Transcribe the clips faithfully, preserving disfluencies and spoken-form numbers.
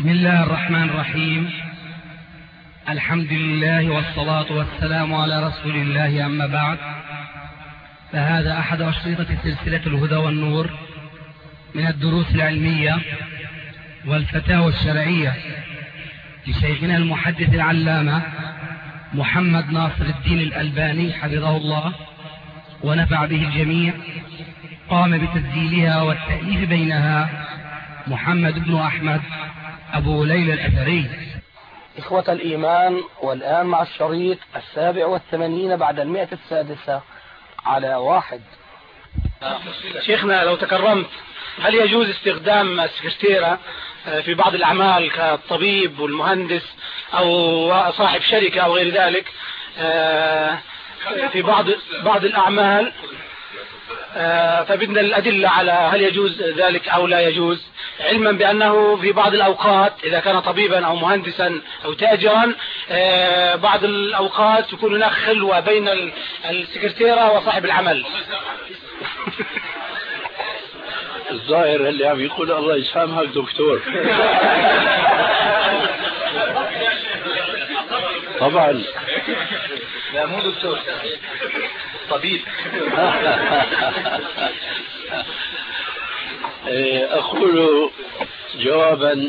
بسم الله الرحمن الرحيم. الحمد لله والصلاة والسلام على رسول الله، أما بعد، فهذا أحد أشرطة سلسلة الهدى والنور من الدروس العلمية والفتاوى الشرعية لشيخنا المحدث العلامة محمد ناصر الدين الألباني حفظه الله ونفع به الجميع. قام بتسجيلها والتأليف بينها محمد بن أحمد أبو ليلى الأثري. إخوة الإيمان، والآن مع الشريط السابع والثمانين بعد المئة السادسة على واحد. شيخنا لو تكرمت، هل يجوز استخدام السكرتيرة في بعض الأعمال كالطبيب والمهندس أو صاحب شركة أو غير ذلك في بعض بعض الأعمال؟ فبدنا الأدلة على هل يجوز ذلك أو لا يجوز، علما بأنه في بعض الأوقات إذا كان طبيبا أو مهندسا أو تاجرا بعض الأوقات يكون هناك خلوة بين السكرتيرة وصاحب العمل. الظاهر اللي عم يقول الله يسامحك دكتور. طبعا لا مو دكتور، طبيب. أقول جوابا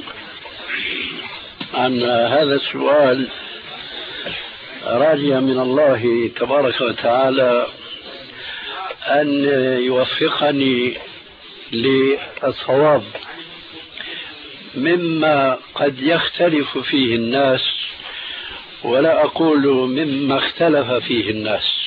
عن هذا السؤال راجيا من الله تبارك وتعالى أن يوفقني للصواب مما قد يختلف فيه الناس، ولا أقول مما اختلف فيه الناس.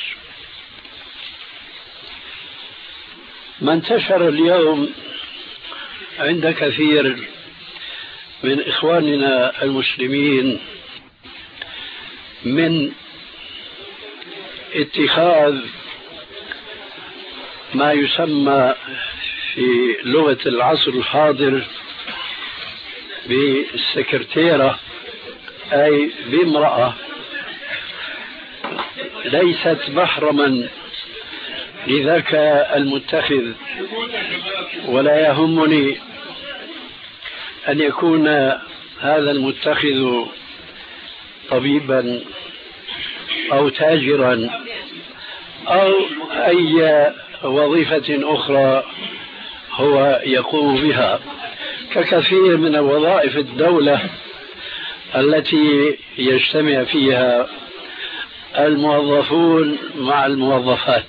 ما انتشر اليوم عند كثير من إخواننا المسلمين من اتخاذ ما يسمى في لغة العصر الحاضر بالسكرتيرة، أي بامرأة ليست محرما لذاك المتخذ، ولا يهمني أن يكون هذا المتخذ طبيبا أو تاجرا أو أي وظيفة أخرى هو يقوم بها، ككثير من وظائف الدولة التي يجتمع فيها الموظفون مع الموظفات.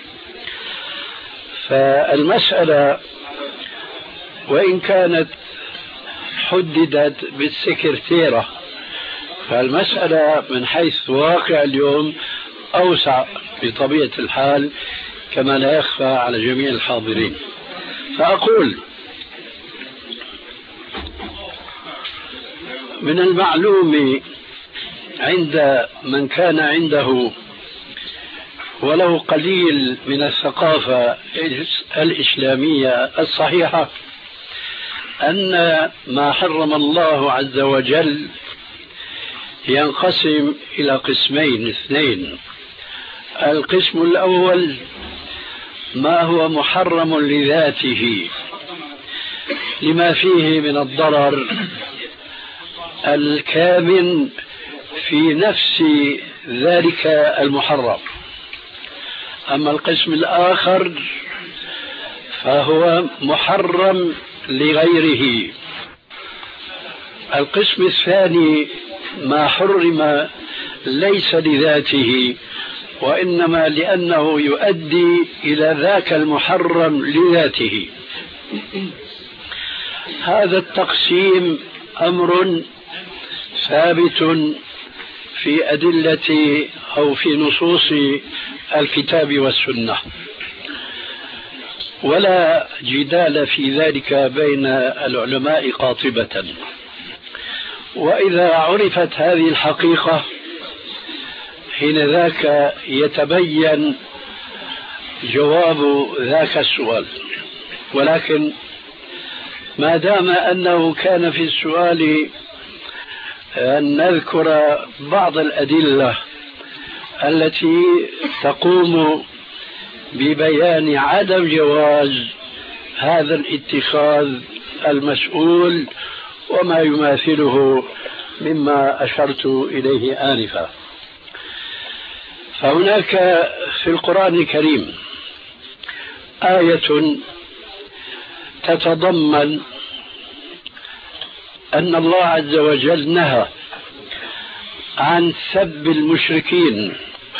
فالمسألة وإن كانت حددت بالسكرتيرة، فالمسألة من حيث واقع اليوم أوسع بطبيعة الحال كما لا يخفى على جميع الحاضرين. فأقول من المعلوم عند من كان عنده ولو قليل من الثقافة الإسلامية الصحيحة أن ما حرم الله عز وجل ينقسم إلى قسمين اثنين. القسم الأول ما هو محرم لذاته لما فيه من الضرر الكامن في نفس ذلك المحرم. أما القسم الآخر فهو محرم لغيره. القسم الثاني ما حرم ليس لذاته وإنما لأنه يؤدي إلى ذاك المحرم لذاته. هذا التقسيم أمر ثابت في أدلة أو في نصوص الكتاب والسنة، ولا جدال في ذلك بين العلماء قاطبة. وإذا عرفت هذه الحقيقة حين ذاك يتبين جواب ذاك السؤال. ولكن ما دام أنه كان في السؤال أن نذكر بعض الأدلة التي تقوم ببيان عدم جواز هذا الاتخاذ المسؤول وما يماثله مما أشرت إليه آنفا. فهناك في القرآن الكريم آية تتضمن أن الله عز وجل نهى عن سب المشركين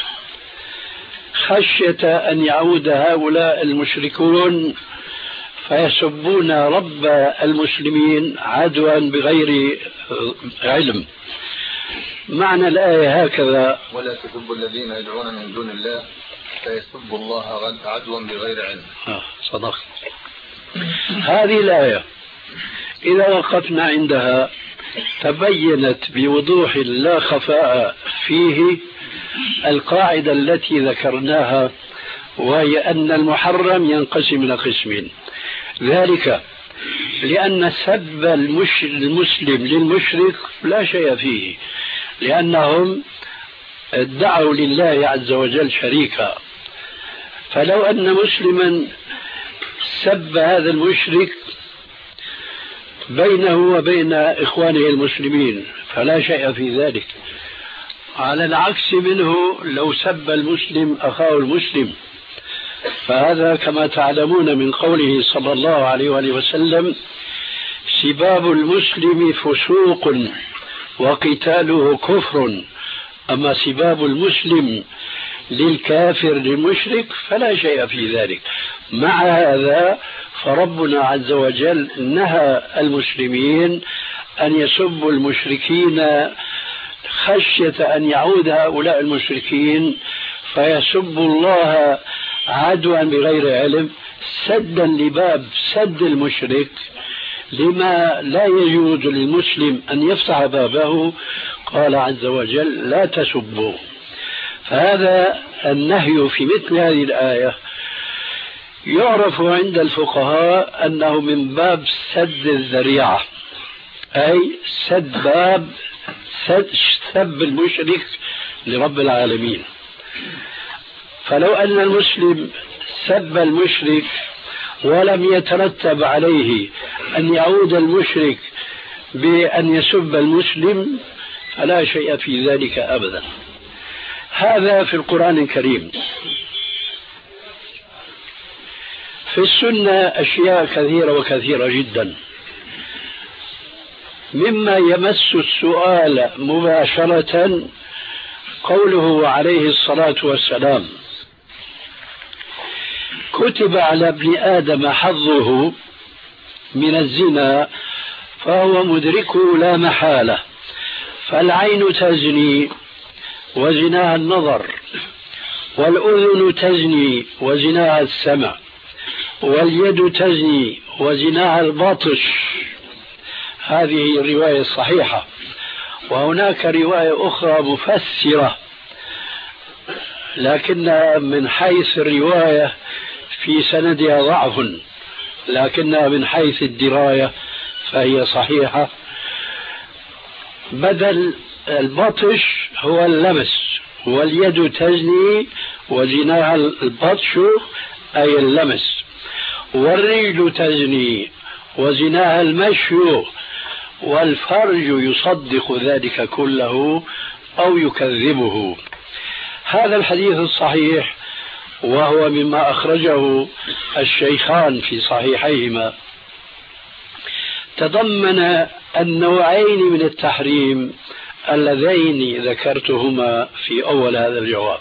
خشية أن يعود هؤلاء المشركون فيسبون رب المسلمين عدوا بغير علم. معنى الآية هكذا: ولا تسبوا الذين يدعون من دون الله فيسبوا الله عدوا بغير علم. آه صدق. هذه الآية إذا وقفنا عندها تبينت بوضوح لا خفاء فيه القاعدة التي ذكرناها، وهي أن المحرم ينقسم إلى قسمين. ذلك لأن سب المسلم للمشرك لا شيء فيه، لأنهم ادعوا لله عز وجل شريكا. فلو أن مسلما سب هذا المشرك بينه وبين إخوانه المسلمين فلا شيء في ذلك. على العكس منه لو سب المسلم أخاه المسلم، فهذا كما تعلمون من قوله صلى الله عليه وآله وسلم: سباب المسلم فسوق وقتاله كفر، أما سباب المسلم للكافر للمشرك فلا شيء في ذلك. مع هذا فربنا عز وجل نهى المسلمين أن يسبوا المشركين خشية أن يعود هؤلاء المشركين فيسبوا الله عدوا بغير علم، سدا لباب سد المشرك لما لا يجوز للمسلم أن يفتح بابه. قال عز وجل: لا تسبوا. فهذا النهي في مثل هذه الآية يعرف عند الفقهاء أنه من باب سد الذريعة، أي سد باب سد سب المشرك لرب العالمين. فلو أن المسلم سب المشرك ولم يترتب عليه أن يعود المشرك بأن يسب المسلم فلا شيء في ذلك أبدا. هذا في القرآن الكريم. في السنة أشياء كثيرة وكثيرة جدا، مما يمس السؤال مباشرة قوله عليه الصلاة والسلام: كتب على ابن آدم حظه من الزنا فهو مدركه لا محالة، فالعين تزني وزناها النظر، والأذن تزني وزناها السمع، واليد تزني وزناها البطش. هذه الرواية الصحيحة. وهناك رواية أخرى مفسرة لكنها من حيث الرواية في سندها ضعف، لكنها من حيث الدراية فهي صحيحة. بدل البطش هو اللمس، واليد تزني وزناها البطش أي اللمس، والرجل تزني وزناها المشي، والفرج يصدق ذلك كله أو يكذبه. هذا الحديث الصحيح وهو مما أخرجه الشيخان في صحيحيهما تضمن النوعين من التحريم اللذين ذكرتهما في أول هذا الجواب.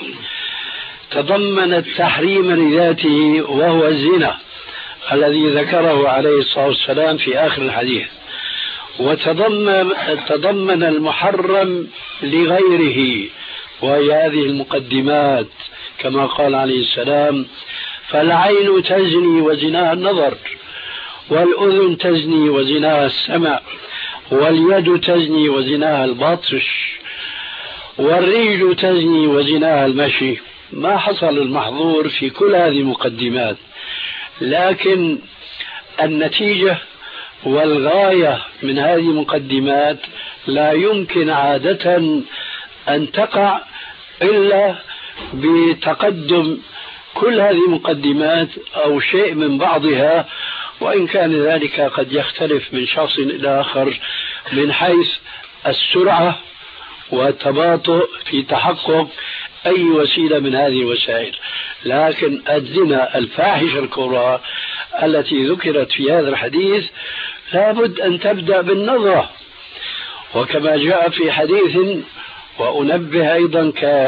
تضمن التحريم لذاته وهو الزنا الذي ذكره عليه الصلاة والسلام في آخر الحديث، وتضمن تضمن المحرم لغيره وهي هذه المقدمات كما قال عليه السلام: فالعين تزني وزناها النظر، والأذن تزني وزناها السمع، واليد تزني وزناها البطش، والرجل تزني وزناها المشي. ما حصل المحظور في كل هذه المقدمات، لكن النتيجة والغاية من هذه المقدمات لا يمكن عادة أن تقع إلا بتقدم كل هذه المقدمات أو شيء من بعضها، وإن كان ذلك قد يختلف من شخص إلى آخر من حيث السرعة والتباطؤ في تحقق أي وسيلة من هذه الوسائل، لكن الزنا الفاحشة الكبرى التي ذكرت في هذا الحديث لابد أن تبدأ بالنظرة. وكما جاء في حديث، وأنبه أيضا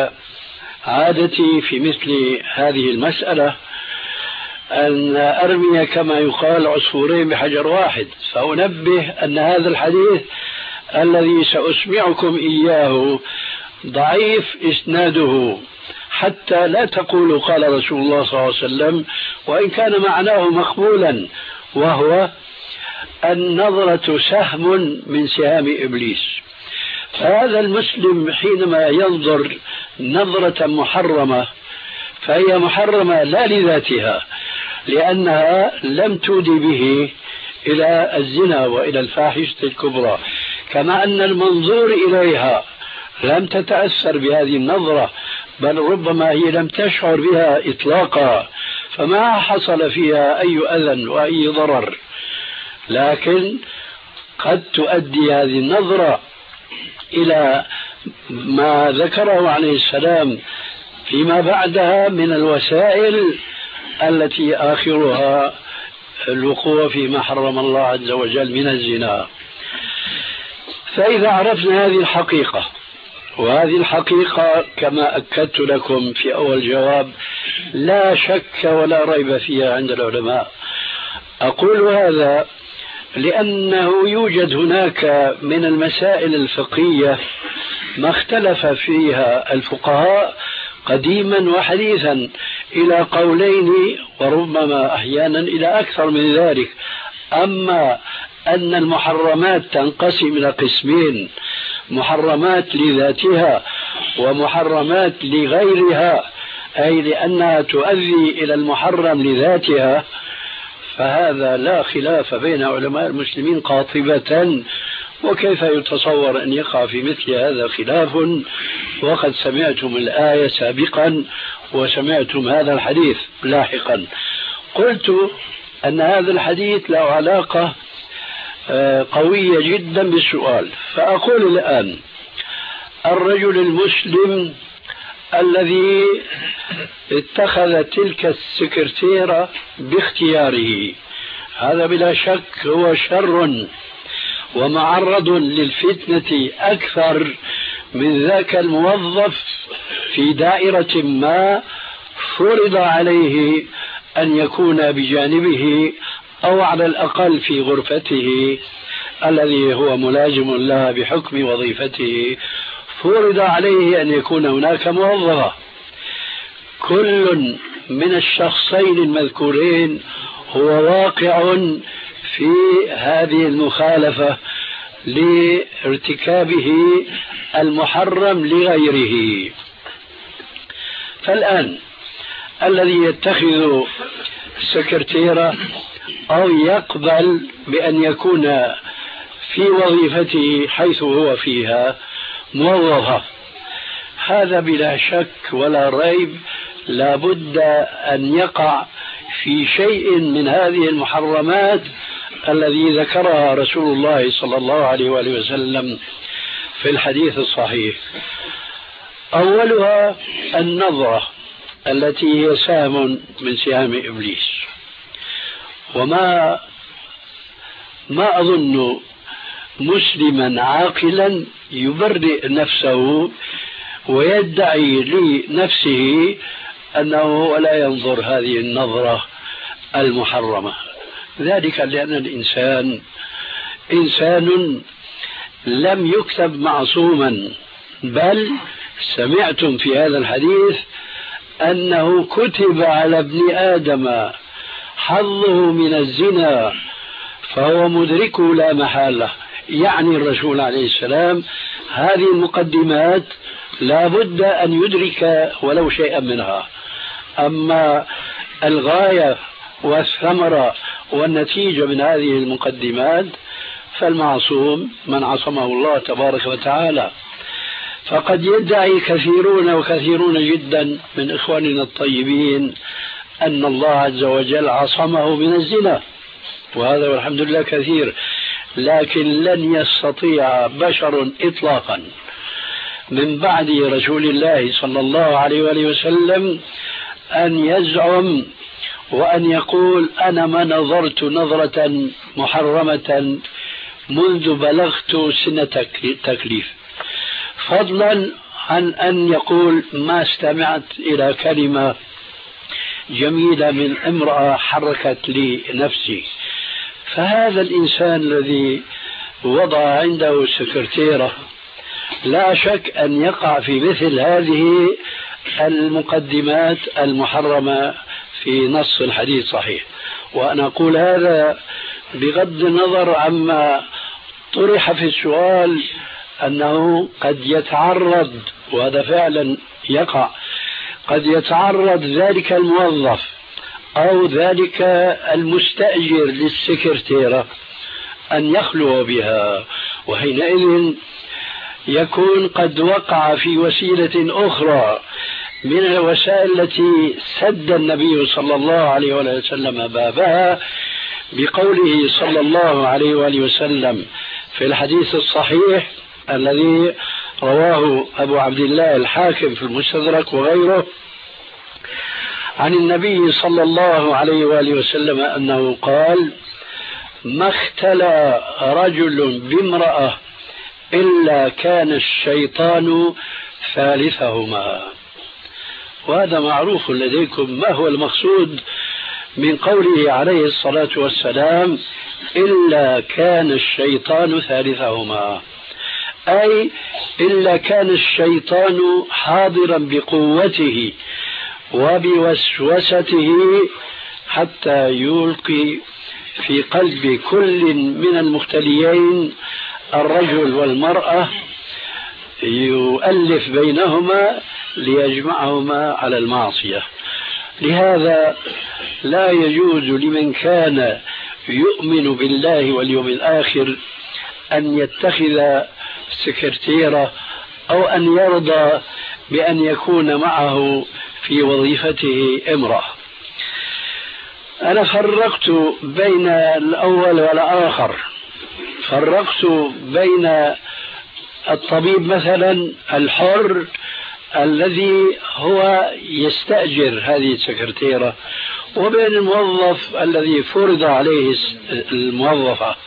كعادتي في مثل هذه المسألة أن أرمي كما يقال عصفورين بحجر واحد، فأنبه أن هذا الحديث الذي سأسمعكم إياه ضعيف إسناده، حتى لا تقولوا قال رسول الله صلى الله عليه وسلم، وإن كان معناه مقبولا، وهو النظرة سهم من سهام إبليس. فهذا المسلم حينما ينظر نظرة محرمة فهي محرمة لا لذاتها، لأنها لم تودي به إلى الزنا وإلى الفاحشة الكبرى، كما أن المنظور إليها لم تتأثر بهذه النظرة، بل ربما هي لم تشعر بها إطلاقا، فما حصل فيها أي أذى وأي ضرر، لكن قد تؤدي هذه النظرة إلى ما ذكره عليه السلام فيما بعدها من الوسائل التي آخرها الوقوع فيما حرم الله عز وجل من الزنا. فإذا عرفنا هذه الحقيقة، وهذه الحقيقة كما أكدت لكم في أول جواب لا شك ولا ريب فيها عند العلماء، أقول هذا لأنه يوجد هناك من المسائل الفقهية ما اختلف فيها الفقهاء قديما وحديثا إلى قولين، وربما أحيانا إلى أكثر من ذلك. أما أن المحرمات تنقسم إلى قسمين، محرمات لذاتها ومحرمات لغيرها، أي لأنها تؤدي إلى المحرم لذاتها، فهذا لا خلاف بين علماء المسلمين قاطبة. وكيف يتصور أن يقع في مثل هذا خلاف وقد سمعتم الآية سابقا وسمعتم هذا الحديث لاحقا؟ قلت أن هذا الحديث له علاقة قوية جدا بالسؤال، فأقول الآن الرجل المسلم الذي اتخذ تلك السكرتيرة باختياره، هذا بلا شك هو شر ومعرض للفتنة أكثر من ذاك الموظف في دائرة ما فرض عليه أن يكون بجانبه أو على الأقل في غرفته الذي هو ملازم لها بحكم وظيفته، فرض عليه أن يكون هناك موظفة. كل من الشخصين المذكورين هو واقع في هذه المخالفة لارتكابه المحرم لغيره. فالآن الذي يتخذ سكرتيرة أو يقبل بأن يكون في وظيفته حيث هو فيها موظفة، هذا بلا شك ولا ريب لابد أن يقع في شيء من هذه المحرمات الذي ذكرها رسول الله صلى الله عليه وآله وسلم في الحديث الصحيح. أولها النظرة التي هي سهم من سهام إبليس، وما ما أظن مسلما عاقلا يبرئ نفسه ويدعي لنفسه أنه لا ينظر هذه النظرة المحرمة، ذلك لأن الإنسان إنسان لم يكتب معصوما، بل سمعتم في هذا الحديث أنه كتب على ابن آدم حظه من الزنا فهو مدركه لا محالة. يعني الرسول عليه السلام هذه المقدمات لا بد أن يدرك ولو شيئا منها، أما الغاية والثمرة والنتيجة من هذه المقدمات فالمعصوم من عصمه الله تبارك وتعالى. فقد يدعي كثيرون وكثيرون جدا من إخواننا الطيبين أن الله عز وجل عصمه من الزنا، وهذا والحمد لله كثير، لكن لن يستطيع بشر إطلاقا من بعد رسول الله صلى الله عليه وآله وسلم أن يزعم وأن يقول أنا ما نظرت نظرة محرمة منذ بلغت سن تكليف، فضلا عن أن يقول ما استمعت إلى كلمة جميلة من امرأة حركت لي نفسي. فهذا الإنسان الذي وضع عنده سكرتيرة لا شك أن يقع في مثل هذه المقدمات المحرمة في نص الحديث صحيح. وأنا أقول هذا بغض النظر عما طرح في السؤال أنه قد يتعرض، وهذا فعلا يقع، قد يتعرض ذلك الموظف أو ذلك المستأجر للسكرتيرة أن يخلو بها، وحينئذ يكون قد وقع في وسيلة أخرى من الوسائل التي سد النبي صلى الله عليه وسلم بابها بقوله صلى الله عليه وآله وسلم في الحديث الصحيح الذي رواه أبو عبد الله الحاكم في المستدرك وغيره عن النبي صلى الله عليه وآله وسلم أنه قال: ما اختلى رجل بامرأة إلا كان الشيطان ثالثهما. وهذا معروف لديكم ما هو المقصود من قوله عليه الصلاة والسلام إلا كان الشيطان ثالثهما، أي إلا كان الشيطان حاضرا بقوته وبوسوسته حتى يلقي في قلب كل من المختليين الرجل والمرأة، يؤلف بينهما ليجمعهما على المعصية. لهذا لا يجوز لمن كان يؤمن بالله واليوم الآخر أن يتخذ سكرتيرة أو أن يرضى بأن يكون معه في وظيفته امرأة. أنا فرقت بين الأول والآخر، فرقت بين الطبيب مثلا الحر الذي هو يستأجر هذه السكرتيرة وبين الموظف الذي فرض عليه الموظفة.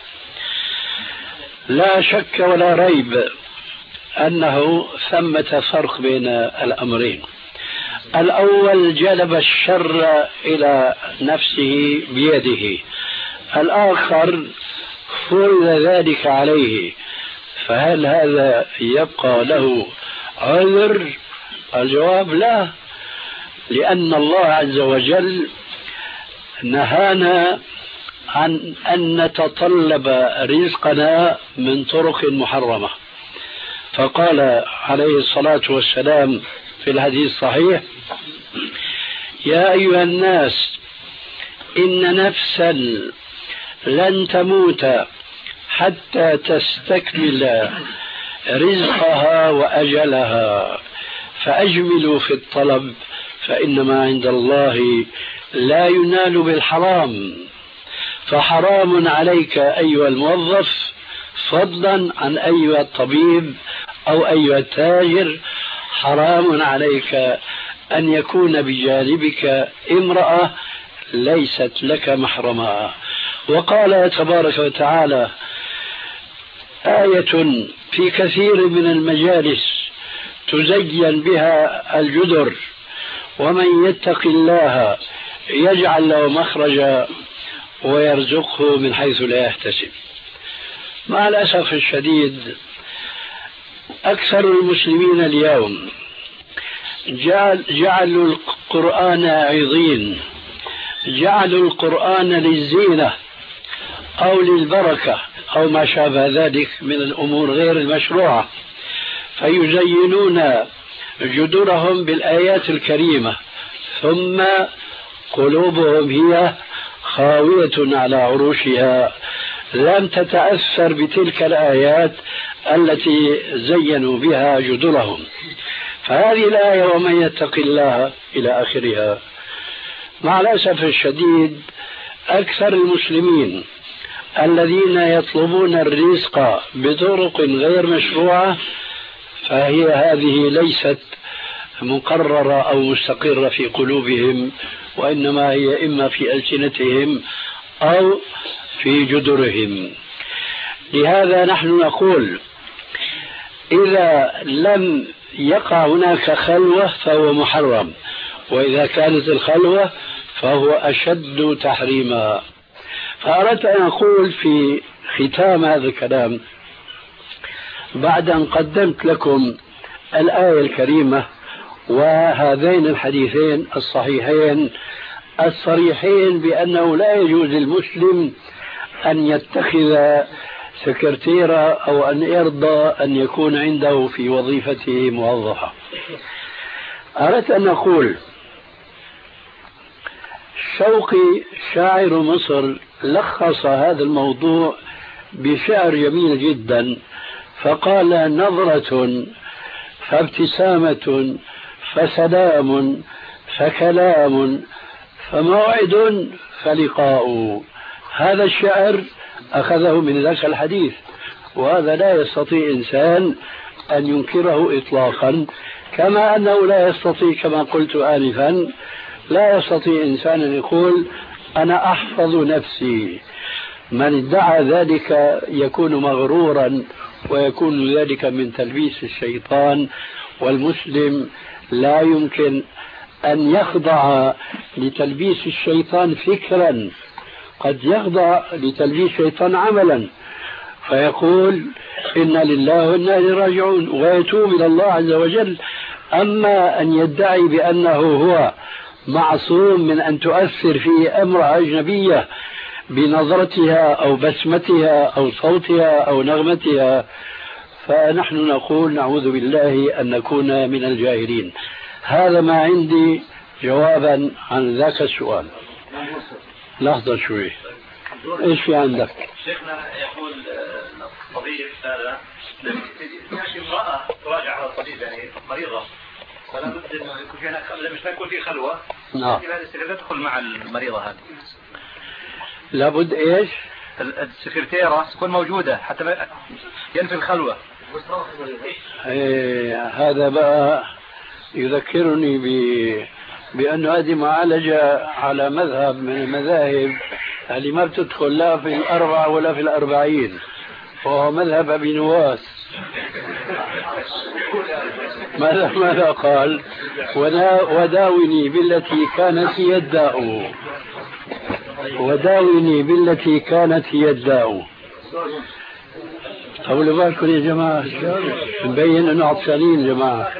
لا شك ولا ريب أنه ثمة فرق بين الأمرين. الأول جلب الشر إلى نفسه بيده، الآخر فرض ذلك عليه، فهل هذا يبقى له عذر؟ الجواب لا، لأن الله عز وجل نهانا عن أن نتطلب رزقنا من طرق محرمة، فقال عليه الصلاة والسلام في الحديث الصحيح: يا أيها الناس إن نفسا لن تموت حتى تستكمل رزقها وأجلها فأجملوا في الطلب فإنما عند الله لا ينال بالحرام. فحرام عليك أيها الموظف فضلا عن أيها الطبيب أو أيها التاجر، حرام عليك أن يكون بجانبك امرأة ليست لك محرما. وقال تبارك وتعالى آية في كثير من المجالس تزين بها الجدر: ومن يتق الله يجعل له مخرجا ويرزقه من حيث لا يحتسب. مع الأسف الشديد أكثر المسلمين اليوم جعل جعلوا القرآن عظيم، جعلوا القرآن للزينة أو للبركة أو ما شابه ذلك من الأمور غير المشروعة، فيزينون جدرهم بالآيات الكريمة ثم قلوبهم هي خاوية على عروشها، لم تتأثر بتلك الآيات التي زينوا بها جدرهم. فهذه الآية ومن يتق الله إلى آخرها، مع الأسف الشديد أكثر المسلمين الذين يطلبون الرزق بطرق غير مشروعة فهي هذه ليست مقررة أو مستقرة في قلوبهم، وإنما هي إما في ألسنتهم أو في جدرهم. لهذا نحن نقول إذا لم يقع هناك خلوة فهو محرم، وإذا كانت الخلوة فهو أشد تحريما. فأردت أن أقول في ختام هذا الكلام بعد أن قدمت لكم الآية الكريمة وهذين الحديثين الصحيحين الصريحين بأنه لا يجوز للمسلم أن يتخذ سكرتيرة أو أن يرضى أن يكون عنده في وظيفته موظفة. أردت أن أقول شوقي شاعر مصر لخص هذا الموضوع بشعر جميل جدا، فقال: نظرة فابتسامة فسلام فكلام فموعد فلقاء. هذا الشعر أخذه من ذاك الحديث، وهذا لا يستطيع إنسان أن ينكره إطلاقا، كما أنه لا يستطيع كما قلت آنفا لا يستطيع إنسان أن يقول أنا أحفظ نفسي. من ادعى ذلك يكون مغرورا ويكون ذلك من تلبيس الشيطان، والمسلم لا يمكن أن يخضع لتلبيس الشيطان فكرا، قد يخضع لتلبيس الشيطان عملا فيقول إنا لله وإنا إليه راجعون ويتوب إلى الله عز وجل. أما أن يدعي بأنه هو معصوم من أن تؤثر فيه أمر أجنبية بنظرتها أو بسمتها أو صوتها أو نغمتها، فنحن نقول نعوذ بالله أن نكون من الجاهلين. هذا ما عندي جوابا عن ذاك السؤال. لحظة شوي، ايش في عندك؟ شيخنا يقول الطبيب هذا يأتي امرأة تراجع على الطبيب يعني مريضة، فلا بد انه يكون في هناك مش يكون في خلوة. نعم. هذا تدخل مع المريضة هذه. لابد ايش؟ السكرتيرة تكون موجودة حتى ما ينفي الخلوة. ايه هذا بقى يذكرني ب بأن هذه معالجة على مذهب من المذاهب اللي ما بتدخل لا في الأربعة ولا في الأربعين، وهو مذهب أبي نواس. ماذا ماذا قال؟ وداوني بالتي كانت هي الداء، وداوني بالتي كانت هي الداء. طولوا بالكم يا جماعة، مبين انه عطشانين يا جماعة.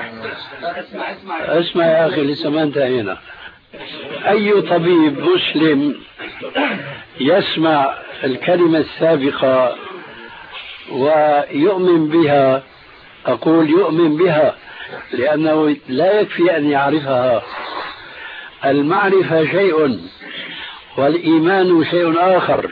اسمع يا اخي لسه ما انتهينا. اي طبيب مسلم يسمع الكلمة السابقة ويؤمن بها، اقول يؤمن بها لانه لا يكفي ان يعرفها. المعرفة شيء والايمان شيء اخر،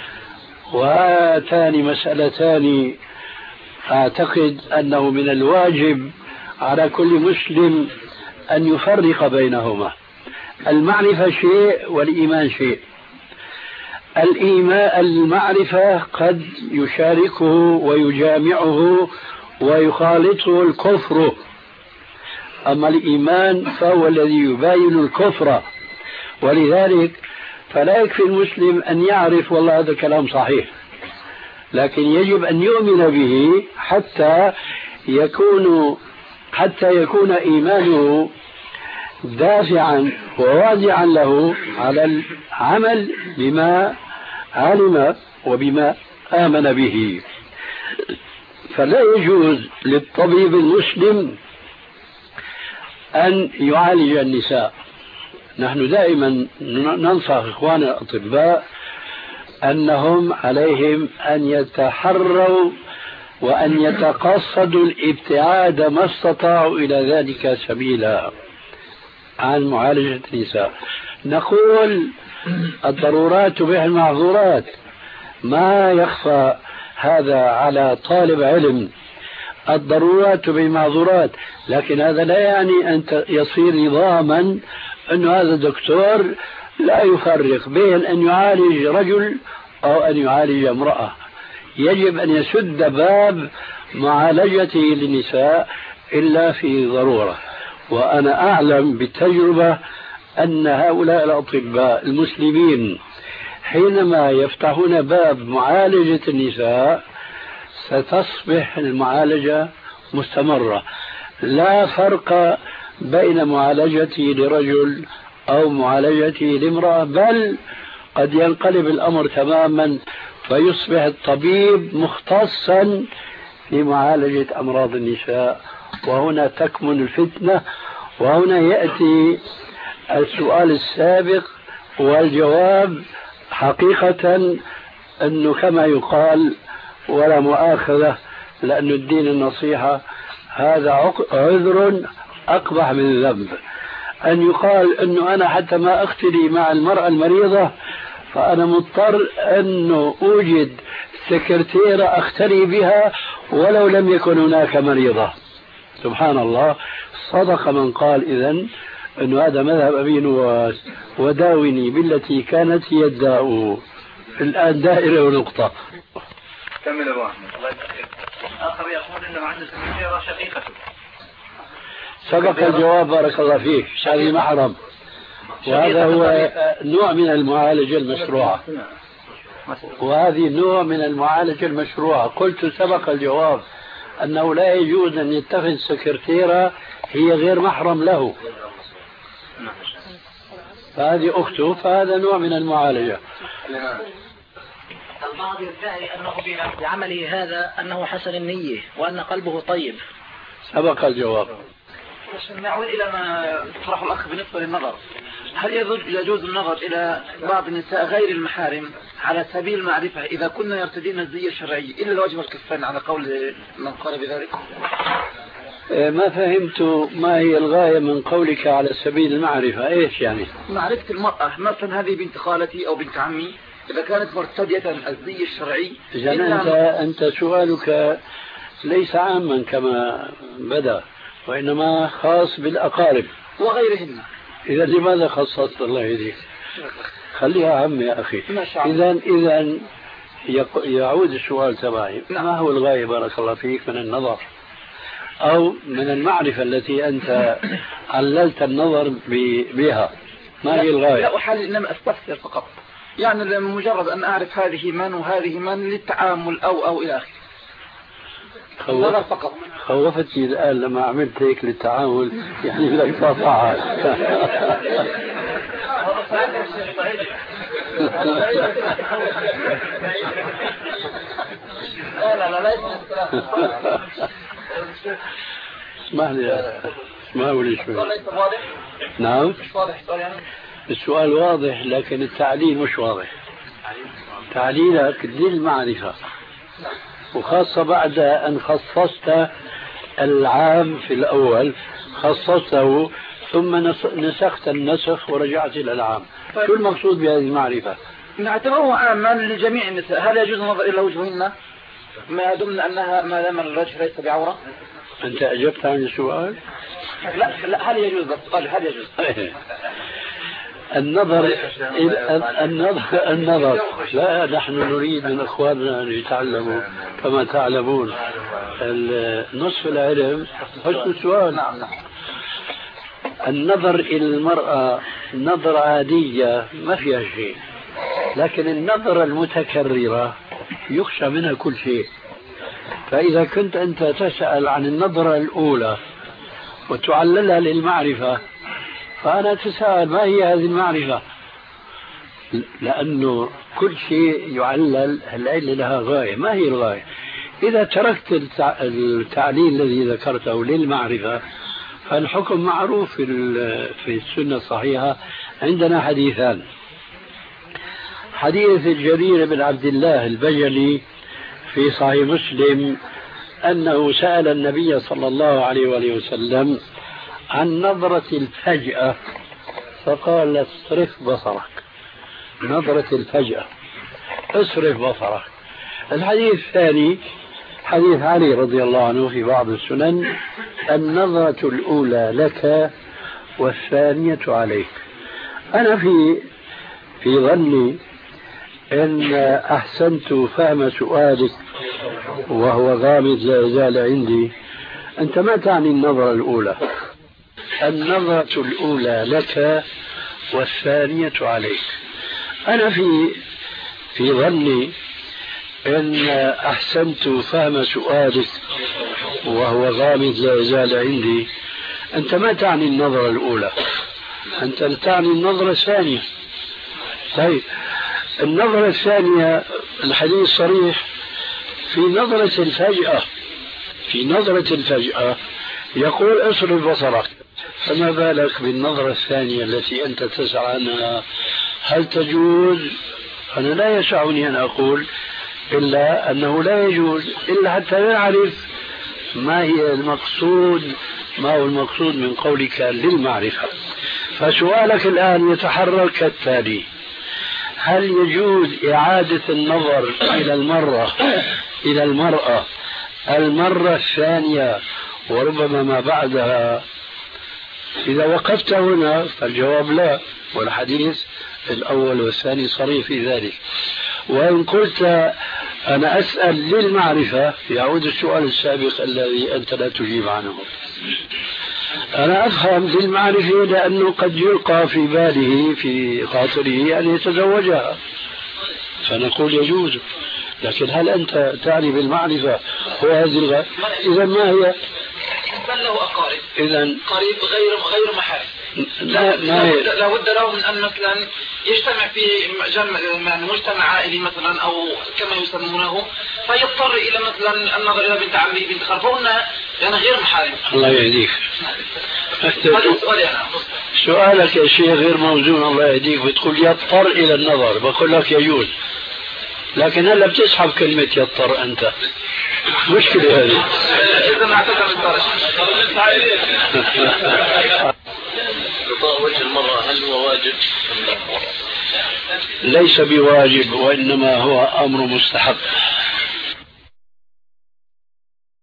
وهاتان مسألتان أعتقد أنه من الواجب على كل مسلم أن يفرق بينهما. المعرفة شيء والإيمان شيء. الإيمان المعرفة قد يشاركه ويجامعه ويخالطه الكفر، أما الإيمان فهو الذي يباين الكفر. ولذلك فلا يكفي المسلم أن يعرف والله هذا الكلام صحيح، لكن يجب أن يؤمن به حتى يكون حتى يكون إيمانه دافعا وواضعا له على العمل بما علم وبما آمن به. فلا يجوز للطبيب المسلم أن يعالج النساء. نحن دائما ننصح إخواننا الأطباء أنهم عليهم أن يتحروا وأن يتقصدوا الابتعاد ما استطاعوا إلى ذلك سبيلا عن معالجة النساء. نقول الضرورات تبيح المعذورات، ما يخفى هذا على طالب علم. الضرورات تبيح المعذورات، لكن هذا لا يعني أن يصير نظاما أن هذا الدكتور لا يفرق بين أن يعالج رجل أو أن يعالج امرأة يجب أن يسد باب معالجته للنساء إلا في ضرورة. وأنا أعلم بالتجربة أن هؤلاء الأطباء المسلمين حينما يفتحون باب معالجة النساء ستصبح المعالجة مستمرة، لا فرق بين معالجتي لرجل أو معالجتي لامرأة، بل قد ينقلب الأمر تماما فيصبح الطبيب مختصا في معالجة أمراض النساء. وهنا تكمن الفتنة، وهنا يأتي السؤال السابق والجواب. حقيقة أنه كما يقال ولا مؤاخذة لأن الدين النصيحة، هذا عذر أقبح من الذنب. أن يقال أنه أنا حتى ما أختلي مع المرأة المريضة فأنا مضطر أنه أوجد سكرتيرة أختلي بها ولو لم يكن هناك مريضة. سبحان الله. صدق من قال إذن أن هذا مذهب أبي نواس، وداوني بالتي كانت هي الداء. الآن دائرة ونقطة. كمل أبو أحمد. آخر يقول أنه عنده سكرتيرة شقيقته. سبق الجواب بارك الله فيك. هذه محرم، وهذا هو نوع من المعالجة المشروعة، وهذه نوع من المعالجة المشروعة. قلت سبق الجواب أنه لا يجوز أن يتخذ سكرتيرة هي غير محرم له، فهذه أخته، فهذا نوع من المعالجة. البعض يدعي أنه بعمله هذا أنه حسن النية وأن قلبه طيب. سبق الجواب. نعود إلى ما طرحه الأخ بالنسبة للنظر، هل يجوز النظر إلى بعض النساء غير المحارم على سبيل المعرفة إذا كنا يرتدين الزي الشرعي إلا الواجب الكفان على قول من قال بذلك؟ ما فهمت ما هي الغاية من قولك على سبيل المعرفة؟ إيش يعني؟ معرفة المرأة، مثلا هذه بنت خالتي أو بنت عمي إذا كانت مرتدية الزي الشرعي. إذا أنت, أنت سؤالك ليس عاما كما بدأ، وإنما خاص بالأقارب وغيرهن. إذا لماذا خصصت الله يديك؟ خليها عم يا أخي. إذا إذا يعود السؤال تبعي، ما هو الغاية بارك الله فيك من النظر أو من المعرفة التي أنت عللت النظر بها؟ ما هي الغاية؟ لا أحلل، إنما أستفسر فقط، يعني مجرد أن أعرف هذه من وهذه من للتعامل أو أو إلى آخره. خوف... خوفتني الآن لما عملت هيك للتعامل، يعني بدك تقطعها. لا لا لا اسمح لي، اسمعوا لي شوي. نعم السؤال واضح لكن التعليل مش واضح. تعليلك للمعرفة، وخاصة بعد أن خصصت العام في الأول خصصته ثم نسخت النسخ ورجعت إلى العام. طيب. شو المقصود بهذه المعرفة؟ نعتبره عاما لجميع النساء. هل يجوز النظر إلى وجههن ما دمنا أنها ما دام الرجل ليس بعورة؟ أنت أجبت عن السؤال؟ لا لا، هل يجوز السؤال هل يجوز؟ النظر النظر النظر لا، نحن نريد من اخواننا ان يتعلموا كما تعلمون. نصف العلم حسن السؤال. النظر الى المرأة نظرة عادية ما فيها شيء، لكن النظرة المتكررة يخشى منها كل شيء. فإذا كنت أنت تسأل عن النظرة الأولى وتعللها للمعرفة، فأنا أتساءل ما هي هذه المعرفة؟ لأنه كل شيء يعلل العلة لها غاية. ما هي الغاية؟ إذا تركت التعليل الذي ذكرته للمعرفة فالحكم معروف في السنة الصحيحة. عندنا حديثان: حديث الجرير بن عبد الله البجلي في صحيح مسلم أنه سأل النبي صلى الله عليه وآله وسلم عن نظرة الفجأة فقال: اصرف بصرك. نظرة الفجأة، اصرف بصرك. الحديث الثاني حديث علي رضي الله عنه في بعض السنن: النظرة الأولى لك والثانية عليك. أنا في في ظني إن أحسنت فهم سؤالك وهو غامض لا يزال عندي، أنت ما تعني النظرة الأولى. النظرة الأولى لك والثانية عليك. أنا في في ظني إن أحسنت فهم سؤالك وهو غامض لا يزال عندي، أنت ما تعني النظرة الأولى، أنت تعني النظرة الثانية. طيب النظرة الثانية الحديث صريح في نظرة الفجأة، في نظرة الفجأة يقول اصرف بصرك، فما بالك بالنظرة الثانية التي أنت تسعى عنها؟ هل تجوز؟ أنا لا يسعني أن أقول إلا أنه لا يجوز، إلا حتى نعرف ما هي المقصود، ما هو المقصود من قولك للمعرفة. فسؤالك الآن يتحرك كالتالي: هل يجوز إعادة النظر إلى المرة إلى المرأة المرة الثانية وربما ما بعدها؟ إذا وقفت هنا فالجواب لا، والحديث الأول والثاني صريح في ذلك. وإن قلت أنا أسأل للمعرفة يعود السؤال السابق الذي أنت لا تجيب عنه. أنا أفهم للمعرفة لأنه قد يلقى في باله في خاطره أن يتزوجها، فنقول يجوز. لكن هل أنت تعني بالمعرفة هو هذه الغاية؟ إذا ما هي؟ بل له أقارب، إذا قريب غير غير محارم. لا لا بد له من أن مثلا يجتمع في جمع مجتمع عائلي مثلا أو كما يسمونه، فيضطر إلى مثلا النظر إلى بنت عمه بنت خالته، يعني غير محارم. الله يهديك. سؤالك يا شيخ غير موزون، الله يهديك. بتقول يضطر إلى النظر، بقول لك يجوز، لكن هلا بتسحب كلمة يضطر أنت، مشكلة هذه. إذا نعتذر الدرجة. غطاء وجه المرأة هل هو واجب؟ ليس بواجب، وإنما هو أمر مستحب.